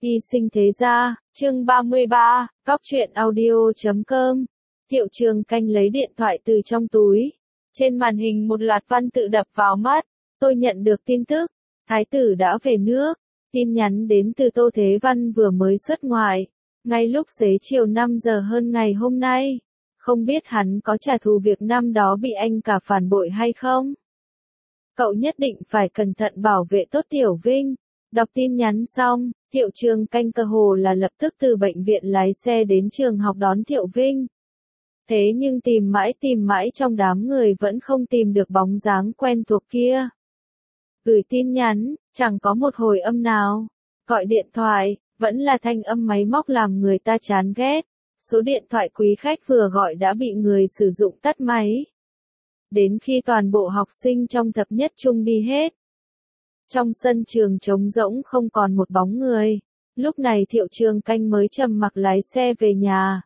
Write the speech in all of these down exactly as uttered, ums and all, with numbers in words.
Y sinh thế gia, chương ba mươi ba, cóc truyện audio chấm com. Thiệu Trường Canh lấy điện thoại từ trong túi. Trên màn hình một loạt văn tự đập vào mắt. Tôi nhận được tin tức. Thái tử đã về nước. Tin nhắn đến từ Tô Thế Văn vừa mới xuất ngoại. Ngay lúc xế chiều năm giờ hơn ngày hôm nay. Không biết hắn có trả thù việc năm đó bị anh cả phản bội hay không? Cậu nhất định phải cẩn thận bảo vệ tốt Tiểu Vinh. Đọc tin nhắn xong, Thiệu Trường Canh cơ hồ là lập tức từ bệnh viện lái xe đến trường học đón Thiệu Vinh. Thế nhưng tìm mãi tìm mãi trong đám người vẫn không tìm được bóng dáng quen thuộc kia. Gửi tin nhắn, chẳng có một hồi âm nào. Gọi điện thoại, vẫn là thanh âm máy móc làm người ta chán ghét. Số điện thoại quý khách vừa gọi đã bị người sử dụng tắt máy. Đến khi toàn bộ học sinh trong thập nhất trung đi hết. Trong sân trường trống rỗng không còn một bóng người. Lúc này Thiệu Trường Canh mới trầm mặc lái xe về nhà.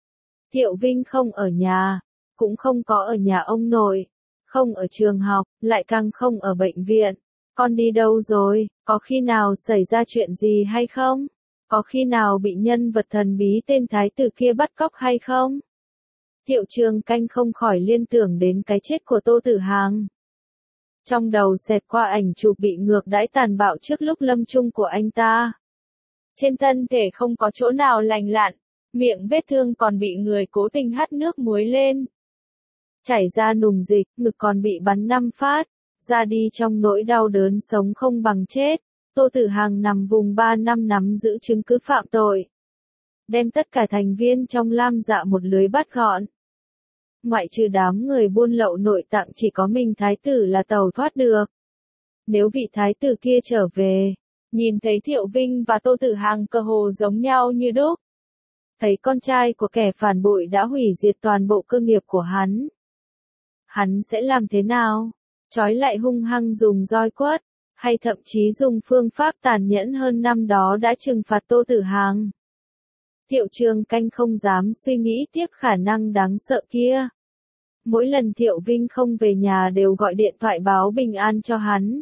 Thiệu Vinh không ở nhà, cũng không có ở nhà ông nội, không ở trường học, lại càng không ở bệnh viện. Con đi đâu rồi, có khi nào xảy ra chuyện gì hay không? Có khi nào bị nhân vật thần bí tên thái tử kia bắt cóc hay không? Thiệu Trường Canh không khỏi liên tưởng đến cái chết của Tô Tử Hàng. Trong đầu xẹt qua ảnh chụp bị ngược đãi tàn bạo trước lúc lâm chung của anh ta. Trên thân thể không có chỗ nào lành lặn, miệng vết thương còn bị người cố tình hắt nước muối lên. Chảy ra nùng dịch, ngực còn bị bắn năm phát, ra đi trong nỗi đau đớn sống không bằng chết. Tô Tử Hàng nằm vùng ba năm nắm giữ chứng cứ phạm tội. Đem tất cả thành viên trong Lam Dạ một lưới bắt gọn. Ngoại trừ đám người buôn lậu nội tạng chỉ có mình thái tử là tàu thoát được. Nếu vị thái tử kia trở về, nhìn thấy Thiệu Vinh và Tô Tử Hàng cơ hồ giống nhau như đúc. Thấy con trai của kẻ phản bội đã hủy diệt toàn bộ cơ nghiệp của hắn. Hắn sẽ làm thế nào? Trói lại hung hăng dùng roi quất, hay thậm chí dùng phương pháp tàn nhẫn hơn năm đó đã trừng phạt Tô Tử Hàng? Thiệu Trường Canh không dám suy nghĩ tiếp khả năng đáng sợ kia. Mỗi lần Thiệu Vinh không về nhà đều gọi điện thoại báo bình an cho hắn.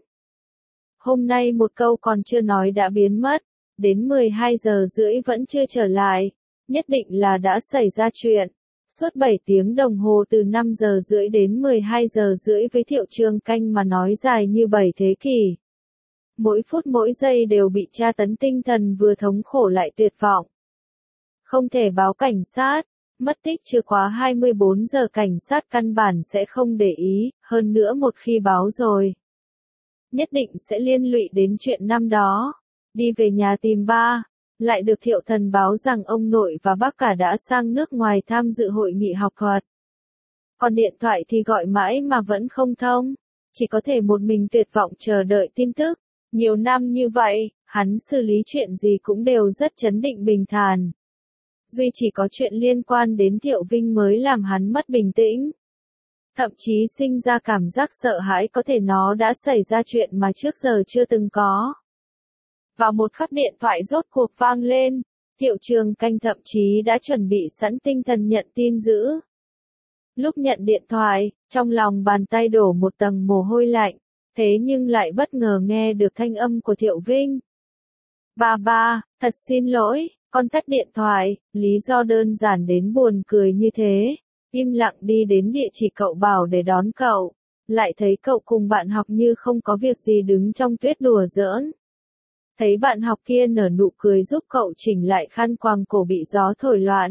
Hôm nay một câu còn chưa nói đã biến mất, đến mười hai giờ rưỡi vẫn chưa trở lại, nhất định là đã xảy ra chuyện. Suốt bảy tiếng đồng hồ từ năm giờ rưỡi đến mười hai giờ rưỡi với Thiệu Trường Canh mà nói dài như bảy thế kỷ. Mỗi phút mỗi giây đều bị tra tấn tinh thần vừa thống khổ lại tuyệt vọng. Không thể báo cảnh sát, mất tích chưa quá hai mươi bốn giờ cảnh sát căn bản sẽ không để ý, hơn nữa một khi báo rồi. Nhất định sẽ liên lụy đến chuyện năm đó. Đi về nhà tìm ba, lại được Thiệu Thần báo rằng ông nội và bác cả đã sang nước ngoài tham dự hội nghị học thuật. Còn điện thoại thì gọi mãi mà vẫn không thông, chỉ có thể một mình tuyệt vọng chờ đợi tin tức. Nhiều năm như vậy, hắn xử lý chuyện gì cũng đều rất trấn định bình thản. Duy chỉ có chuyện liên quan đến Thiệu Vinh mới làm hắn mất bình tĩnh. Thậm chí sinh ra cảm giác sợ hãi có thể nó đã xảy ra chuyện mà trước giờ chưa từng có. Vào một khắc điện thoại rốt cuộc vang lên, Thiệu Trường Canh thậm chí đã chuẩn bị sẵn tinh thần nhận tin dữ. Lúc nhận điện thoại, trong lòng bàn tay đổ một tầng mồ hôi lạnh, thế nhưng lại bất ngờ nghe được thanh âm của Thiệu Vinh. Ba ba, thật xin lỗi. Con tắt điện thoại, lý do đơn giản đến buồn cười như thế, im lặng đi đến địa chỉ cậu bảo để đón cậu, lại thấy cậu cùng bạn học như không có việc gì đứng trong tuyết đùa giỡn. Thấy bạn học kia nở nụ cười giúp cậu chỉnh lại khăn quàng cổ bị gió thổi loạn.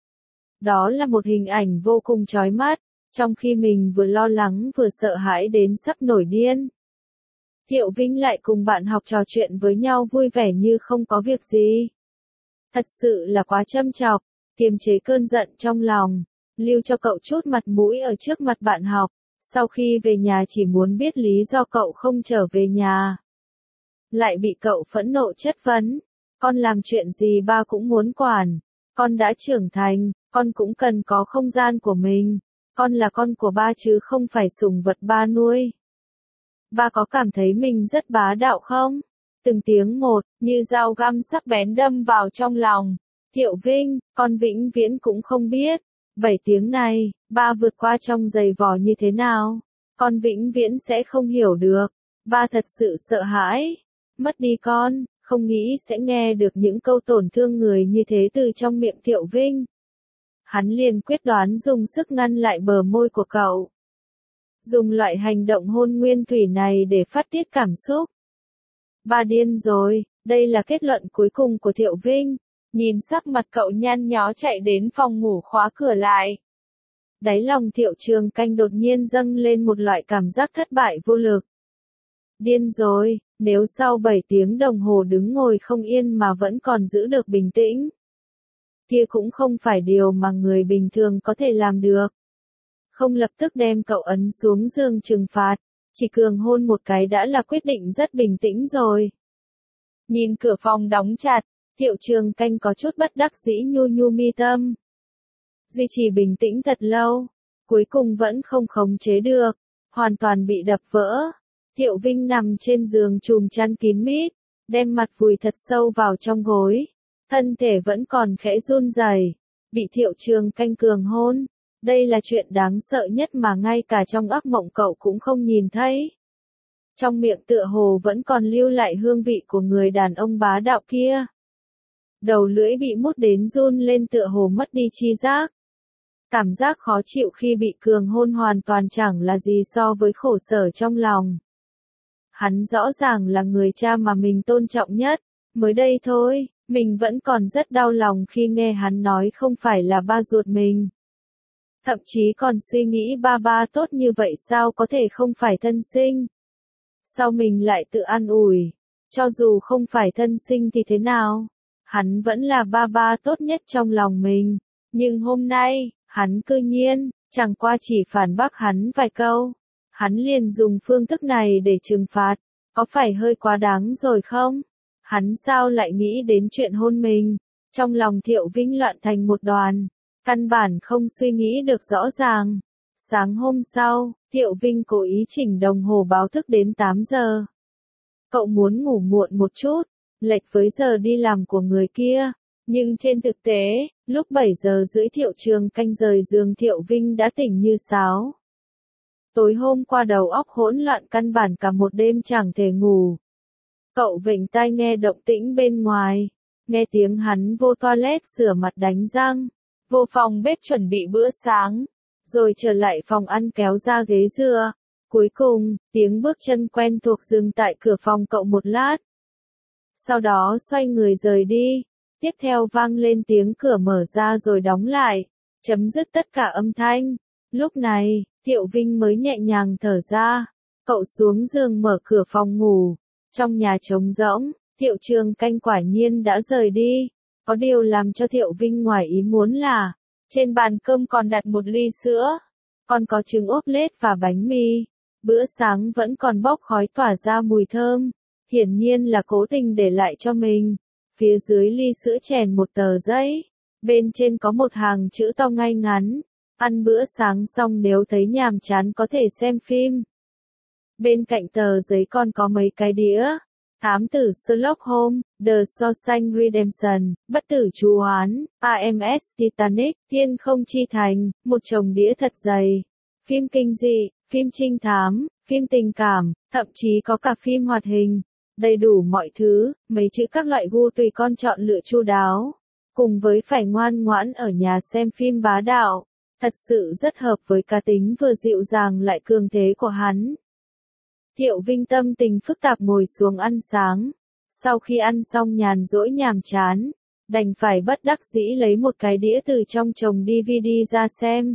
Đó là một hình ảnh vô cùng chói mắt, trong khi mình vừa lo lắng vừa sợ hãi đến sắp nổi điên. Thiệu Vinh lại cùng bạn học trò chuyện với nhau vui vẻ như không có việc gì. Thật sự là quá châm chọc, kiềm chế cơn giận trong lòng, lưu cho cậu chút mặt mũi ở trước mặt bạn học, sau khi về nhà chỉ muốn biết lý do cậu không trở về nhà. Lại bị cậu phẫn nộ chất vấn, con làm chuyện gì ba cũng muốn quản, con đã trưởng thành, con cũng cần có không gian của mình, con là con của ba chứ không phải sủng vật ba nuôi. Ba có cảm thấy mình rất bá đạo không? Từng tiếng một, như dao găm sắc bén đâm vào trong lòng. Thiệu Vinh, con vĩnh viễn cũng không biết. Bảy tiếng này, ba vượt qua trong giày vò như thế nào. Con vĩnh viễn sẽ không hiểu được. Ba thật sự sợ hãi. Mất đi con, không nghĩ sẽ nghe được những câu tổn thương người như thế từ trong miệng Thiệu Vinh. Hắn liền quyết đoán dùng sức ngăn lại bờ môi của cậu. Dùng loại hành động hôn nguyên thủy này để phát tiết cảm xúc. Ba điên rồi, đây là kết luận cuối cùng của Thiệu Vinh. Nhìn sắc mặt cậu nhăn nhó chạy đến phòng ngủ khóa cửa lại. Đáy lòng Thiệu Trường Canh đột nhiên dâng lên một loại cảm giác thất bại vô lực. Điên rồi, nếu sau bảy tiếng đồng hồ đứng ngồi không yên mà vẫn còn giữ được bình tĩnh. Kia cũng không phải điều mà người bình thường có thể làm được. Không lập tức đem cậu ấn xuống giường trừng phạt, chỉ cường hôn một cái đã là quyết định rất bình tĩnh rồi. Nhìn cửa phòng đóng chặt, Thiệu Trường Canh có chút bất đắc dĩ nhu nhu mi tâm. Duy trì bình tĩnh thật lâu, cuối cùng vẫn không khống chế được, hoàn toàn bị đập vỡ. Thiệu Vinh nằm trên giường chùm chăn kín mít, đem mặt vùi thật sâu vào trong gối, thân thể vẫn còn khẽ run rẩy, bị Thiệu Trường Canh cường hôn. Đây là chuyện đáng sợ nhất mà ngay cả trong ác mộng cậu cũng không nhìn thấy. Trong miệng tựa hồ vẫn còn lưu lại hương vị của người đàn ông bá đạo kia. Đầu lưỡi bị mút đến run lên tựa hồ mất đi chi giác. Cảm giác khó chịu khi bị cường hôn hoàn toàn chẳng là gì so với khổ sở trong lòng. Hắn rõ ràng là người cha mà mình tôn trọng nhất. Mới đây thôi, mình vẫn còn rất đau lòng khi nghe hắn nói không phải là ba ruột mình. Thậm chí còn suy nghĩ ba ba tốt như vậy sao có thể không phải thân sinh. Sao mình lại tự an ủi, cho dù không phải thân sinh thì thế nào, hắn vẫn là ba ba tốt nhất trong lòng mình. Nhưng hôm nay, hắn cư nhiên, chẳng qua chỉ phản bác hắn vài câu. Hắn liền dùng phương thức này để trừng phạt, có phải hơi quá đáng rồi không? Hắn sao lại nghĩ đến chuyện hôn mình? Trong lòng Thiệu Vinh loạn thành một đoàn, căn bản không suy nghĩ được rõ ràng. Sáng hôm sau, Thiệu Vinh cố ý chỉnh đồng hồ báo thức đến tám giờ. Cậu muốn ngủ muộn một chút, lệch với giờ đi làm của người kia. Nhưng trên thực tế, lúc bảy giờ rưỡi Thiệu Trường Canh rời giường Thiệu Vinh đã tỉnh như sáo. Tối hôm qua đầu óc hỗn loạn căn bản cả một đêm chẳng thể ngủ. Cậu vểnh tai nghe động tĩnh bên ngoài, nghe tiếng hắn vô toilet rửa mặt đánh răng, vô phòng bếp chuẩn bị bữa sáng, rồi trở lại phòng ăn kéo ra ghế dựa. Cuối cùng, tiếng bước chân quen thuộc dừng tại cửa phòng cậu một lát. Sau đó xoay người rời đi, tiếp theo vang lên tiếng cửa mở ra rồi đóng lại, chấm dứt tất cả âm thanh. Lúc này, Thiệu Vinh mới nhẹ nhàng thở ra, cậu xuống giường mở cửa phòng ngủ. Trong nhà trống rỗng, Thiệu Trường Canh quả nhiên đã rời đi. Có điều làm cho Thiệu Vinh ngoài ý muốn là, trên bàn cơm còn đặt một ly sữa, còn có trứng ốp lết và bánh mì. Bữa sáng vẫn còn bốc khói tỏa ra mùi thơm, hiển nhiên là cố tình để lại cho mình. Phía dưới ly sữa chèn một tờ giấy, bên trên có một hàng chữ to ngay ngắn. Ăn bữa sáng xong nếu thấy nhàm chán có thể xem phim. Bên cạnh tờ giấy còn có mấy cái đĩa. Thám tử Sherlock Holmes, The Shawshank Redemption, Bất tử chú oán, a em ét Titanic, Thiên không chi thành, một chồng đĩa thật dày. Phim kinh dị, phim trinh thám, phim tình cảm, thậm chí có cả phim hoạt hình. Đầy đủ mọi thứ, mấy chữ các loại gu tùy con chọn lựa chu đáo. Cùng với phải ngoan ngoãn ở nhà xem phim bá đạo. Thật sự rất hợp với cá tính vừa dịu dàng lại cường thế của hắn. Thiệu Vinh tâm tình phức tạp ngồi xuống ăn sáng. Sau khi ăn xong nhàn rỗi nhàm chán, đành phải bất đắc dĩ lấy một cái đĩa từ trong chồng đê vê đê ra xem.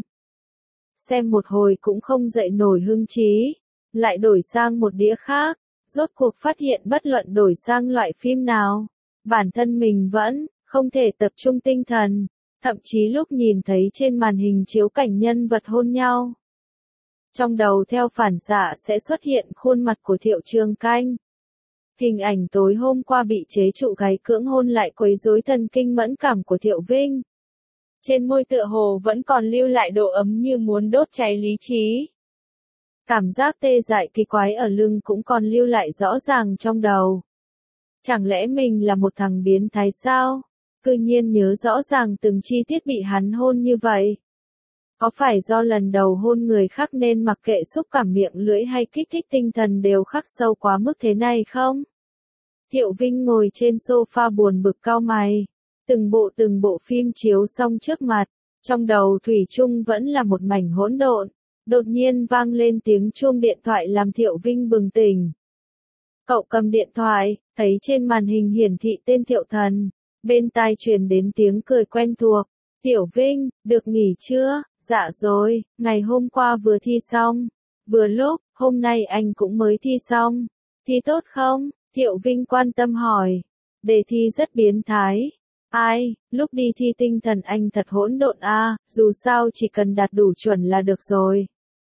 Xem một hồi cũng không dậy nổi hứng chí, lại đổi sang một đĩa khác, rốt cuộc phát hiện bất luận đổi sang loại phim nào, bản thân mình vẫn không thể tập trung tinh thần. Thậm chí lúc nhìn thấy trên màn hình chiếu cảnh nhân vật hôn nhau, trong đầu theo phản xạ sẽ xuất hiện khuôn mặt của Thiệu Trường Canh. Hình ảnh tối hôm qua bị chế trụ gáy cưỡng hôn lại quấy rối thần kinh mẫn cảm của Thiệu Vinh. Trên môi tựa hồ vẫn còn lưu lại độ ấm như muốn đốt cháy lý trí. Cảm giác tê dại kỳ quái ở lưng cũng còn lưu lại rõ ràng trong đầu. Chẳng lẽ mình là một thằng biến thái sao? Cư nhiên nhớ rõ ràng từng chi tiết bị hắn hôn như vậy. Có phải do lần đầu hôn người khác nên mặc kệ xúc cảm miệng lưỡi hay kích thích tinh thần đều khắc sâu quá mức thế này không? Thiệu Vinh ngồi trên sofa buồn bực cau mày. Từng bộ từng bộ phim chiếu xong trước mặt, trong đầu thủy chung vẫn là một mảnh hỗn độn. Đột nhiên vang lên tiếng chuông điện thoại làm Thiệu Vinh bừng tỉnh. Cậu cầm điện thoại, thấy trên màn hình hiển thị tên Thiệu Thần. Bên tai truyền đến tiếng cười quen thuộc. Tiểu Vinh, được nghỉ chưa? Dạ rồi, ngày hôm qua vừa thi xong. Vừa lúc, hôm nay anh cũng mới thi xong. Thi tốt không? Thiệu Vinh quan tâm hỏi. Đề thi rất biến thái. Ai, lúc đi thi tinh thần anh thật hỗn độn a, dù sao chỉ cần đạt đủ chuẩn là được rồi.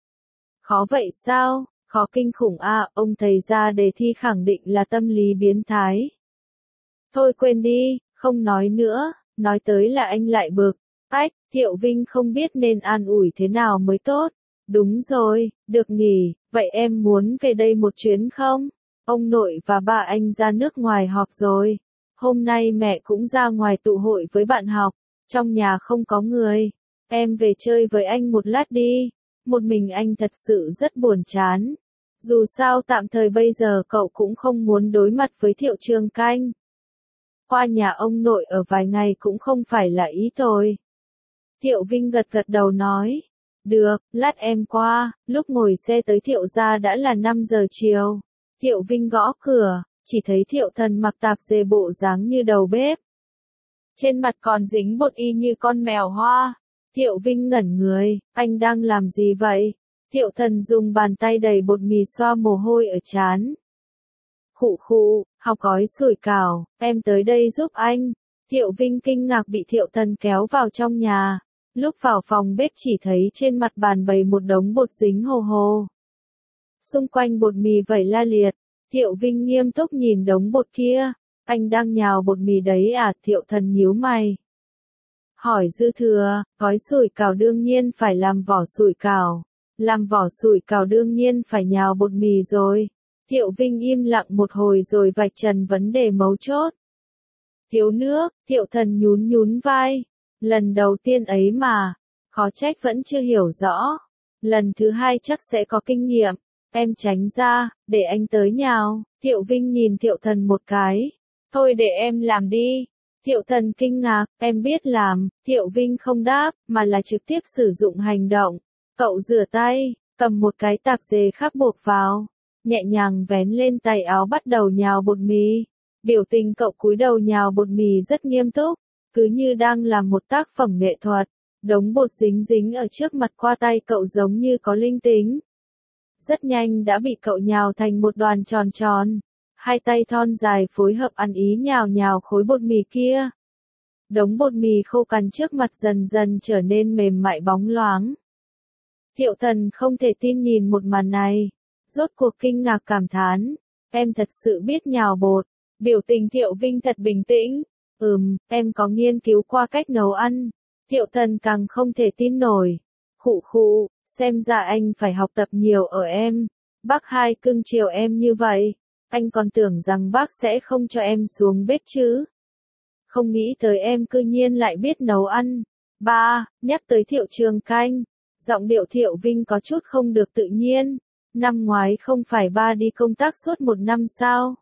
Khó vậy sao? Khó kinh khủng a, ông thầy ra đề thi khẳng định là tâm lý biến thái. Thôi quên đi, không nói nữa, nói tới là anh lại bực. Ách, Thiệu Vinh không biết nên an ủi thế nào mới tốt. Đúng rồi, được nghỉ, vậy em muốn về đây một chuyến không? Ông nội và bà anh ra nước ngoài họp rồi. Hôm nay mẹ cũng ra ngoài tụ hội với bạn học, trong nhà không có người. Em về chơi với anh một lát đi. Một mình anh thật sự rất buồn chán. Dù sao tạm thời bây giờ cậu cũng không muốn đối mặt với Thiệu Trường Canh. Qua nhà ông nội ở vài ngày cũng không phải là ý tôi. Thiệu Vinh gật gật đầu nói. Được, lát em qua. Lúc ngồi xe tới Thiệu gia đã là năm giờ chiều. Thiệu Vinh gõ cửa, chỉ thấy Thiệu Thần mặc tạp dề bộ dáng như đầu bếp. Trên mặt còn dính bột y như con mèo hoa. Thiệu Vinh ngẩn người, anh đang làm gì vậy? Thiệu Thần dùng bàn tay đầy bột mì xoa mồ hôi ở trán. Khụ khụ, học gói sủi cảo, em tới đây giúp anh. Thiệu Vinh kinh ngạc bị Thiệu Thần kéo vào trong nhà. Lúc vào phòng bếp chỉ thấy trên mặt bàn bày một đống bột dính hồ hồ. Xung quanh bột mì vẩy la liệt. Thiệu Vinh nghiêm túc nhìn đống bột kia. Anh đang nhào bột mì đấy à? Thiệu Thần nhíu mày. Hỏi dư thừa, gói sủi cảo đương nhiên phải làm vỏ sủi cảo. Làm vỏ sủi cảo đương nhiên phải nhào bột mì rồi. Thiệu Vinh im lặng một hồi rồi vạch trần vấn đề mấu chốt. Thiếu nước, Thiệu Thần nhún nhún vai. Lần đầu tiên ấy mà, khó trách vẫn chưa hiểu rõ. Lần thứ hai chắc sẽ có kinh nghiệm. Em tránh ra, để anh tới nhào. Thiệu Vinh nhìn Thiệu Thần một cái. Thôi để em làm đi. Thiệu Thần kinh ngạc, em biết làm. Thiệu Vinh không đáp, mà là trực tiếp sử dụng hành động. Cậu rửa tay, cầm một cái tạp dề khác buộc vào. Nhẹ nhàng vén lên tay áo bắt đầu nhào bột mì. Biểu tình cậu cúi đầu nhào bột mì rất nghiêm túc. Cứ như đang làm một tác phẩm nghệ thuật. Đống bột dính dính ở trước mặt qua tay cậu giống như có linh tính. Rất nhanh đã bị cậu nhào thành một đoàn tròn tròn. Hai tay thon dài phối hợp ăn ý nhào nhào khối bột mì kia. Đống bột mì khô cằn trước mặt dần dần trở nên mềm mại bóng loáng. Thiệu Thần không thể tin nhìn một màn này. Rốt cuộc kinh ngạc cảm thán. Em thật sự biết nhào bột. Biểu tình Thiệu Vinh thật bình tĩnh. Ừm, em có nghiên cứu qua cách nấu ăn. Thiệu Thần càng không thể tin nổi. Khụ khụ, xem ra anh phải học tập nhiều ở em. Bác hai cưng chiều em như vậy. Anh còn tưởng rằng bác sẽ không cho em xuống bếp chứ. Không nghĩ tới em cư nhiên lại biết nấu ăn. Ba, nhắc tới Thiệu Trường Canh. Giọng điệu Thiệu Vinh có chút không được tự nhiên. Năm ngoái không phải ba đi công tác suốt một năm sao?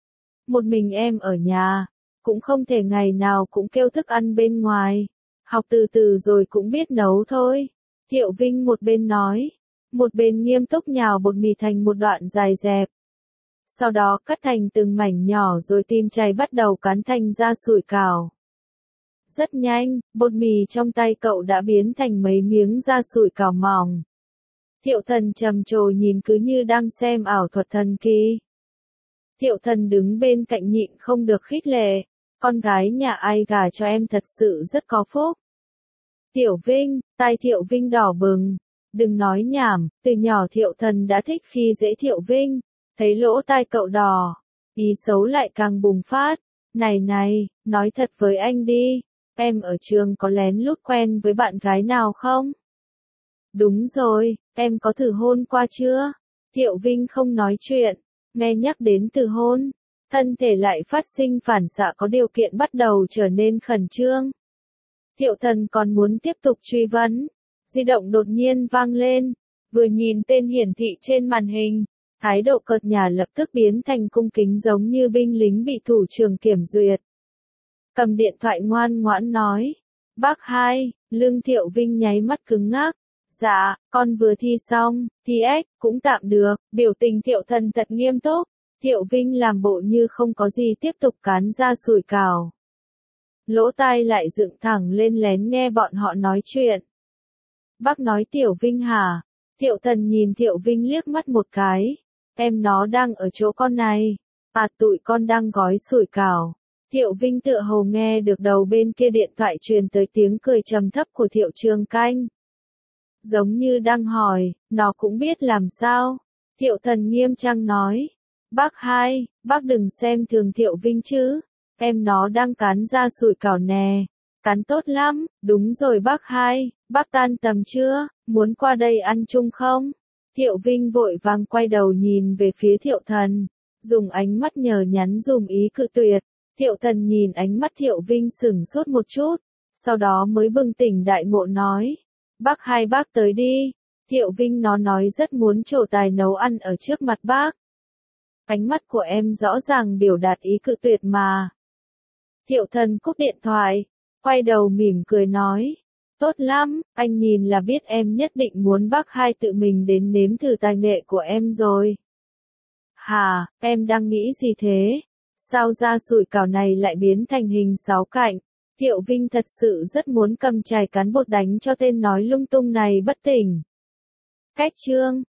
Một mình em ở nhà. Cũng không thể ngày nào cũng kêu thức ăn bên ngoài. Học từ từ rồi cũng biết nấu thôi. Thiệu Vinh một bên nói. Một bên nghiêm túc nhào bột mì thành một đoạn dài dẹp. Sau đó cắt thành từng mảnh nhỏ rồi tìm chày bắt đầu cán thành ra sủi cảo. Rất nhanh, bột mì trong tay cậu đã biến thành mấy miếng da sủi cảo mỏng. Thiệu Thần trầm trồ nhìn cứ như đang xem ảo thuật thần kỳ. Thiệu Thần đứng bên cạnh nhịn không được khích lệ. Con gái nhà ai gả cho em thật sự rất có phúc. Tiểu Vinh, tai Thiệu Vinh đỏ bừng. Đừng nói nhảm, từ nhỏ Thiệu Thần đã thích khi dễ Thiệu Vinh. Thấy lỗ tai cậu đỏ, ý xấu lại càng bùng phát. Này này, nói thật với anh đi, em ở trường có lén lút quen với bạn gái nào không? Đúng rồi, em có thử hôn qua chưa? Thiệu Vinh không nói chuyện, nghe nhắc đến từ hôn, thân thể lại phát sinh phản xạ có điều kiện bắt đầu trở nên khẩn trương. Thiệu Thần còn muốn tiếp tục truy vấn, di động đột nhiên vang lên, vừa nhìn tên hiển thị trên màn hình, Thái độ cợt nhả lập tức biến thành cung kính giống như binh lính bị thủ trưởng kiểm duyệt. Cầm điện thoại ngoan ngoãn nói. Bác hai, Lương Thiệu Vinh nháy mắt cứng ngắc. Dạ, con vừa thi xong, thi ếch, cũng tạm được, biểu tình Thiệu Thần thật nghiêm túc. Thiệu Vinh làm bộ như không có gì tiếp tục cán ra sủi cảo. Lỗ tai lại dựng thẳng lên lén nghe bọn họ nói chuyện. Bác nói Tiểu Vinh hả? Thiệu Thần nhìn Thiệu Vinh liếc mắt một cái. Em nó đang ở chỗ con này. À tụi con đang gói sủi cảo. Thiệu Vinh tựa hồ nghe được đầu bên kia điện thoại truyền tới tiếng cười trầm thấp của Thiệu Trường Canh. Giống như đang hỏi, nó cũng biết làm sao. Thiệu Thần nghiêm trang nói. Bác hai, bác đừng xem thường Thiệu Vinh chứ. Em nó đang cán ra sủi cảo nè. Cán tốt lắm, đúng rồi bác hai, bác tan tầm chưa, muốn qua đây ăn chung không? Thiệu Vinh vội vàng quay đầu nhìn về phía Thiệu Thần, dùng ánh mắt nhờ nhắn dùm ý cự tuyệt. Thiệu Thần nhìn ánh mắt Thiệu Vinh sửng sốt một chút, sau đó mới bừng tỉnh đại ngộ nói. Bác hai bác tới đi. Thiệu Vinh nó nói rất muốn trổ tài nấu ăn ở trước mặt bác. Ánh mắt của em rõ ràng biểu đạt ý cự tuyệt mà. Thiệu Thần cúp điện thoại, quay đầu mỉm cười nói. Tốt lắm, anh nhìn là biết em nhất định muốn bác hai tự mình đến nếm thử tài nghệ của em rồi. Hà, em đang nghĩ gì thế? Sao ra sủi cảo này lại biến thành hình sáu cạnh? Thiệu Vinh thật sự rất muốn cầm chày cán bột đánh cho tên nói lung tung này bất tỉnh. Cách chương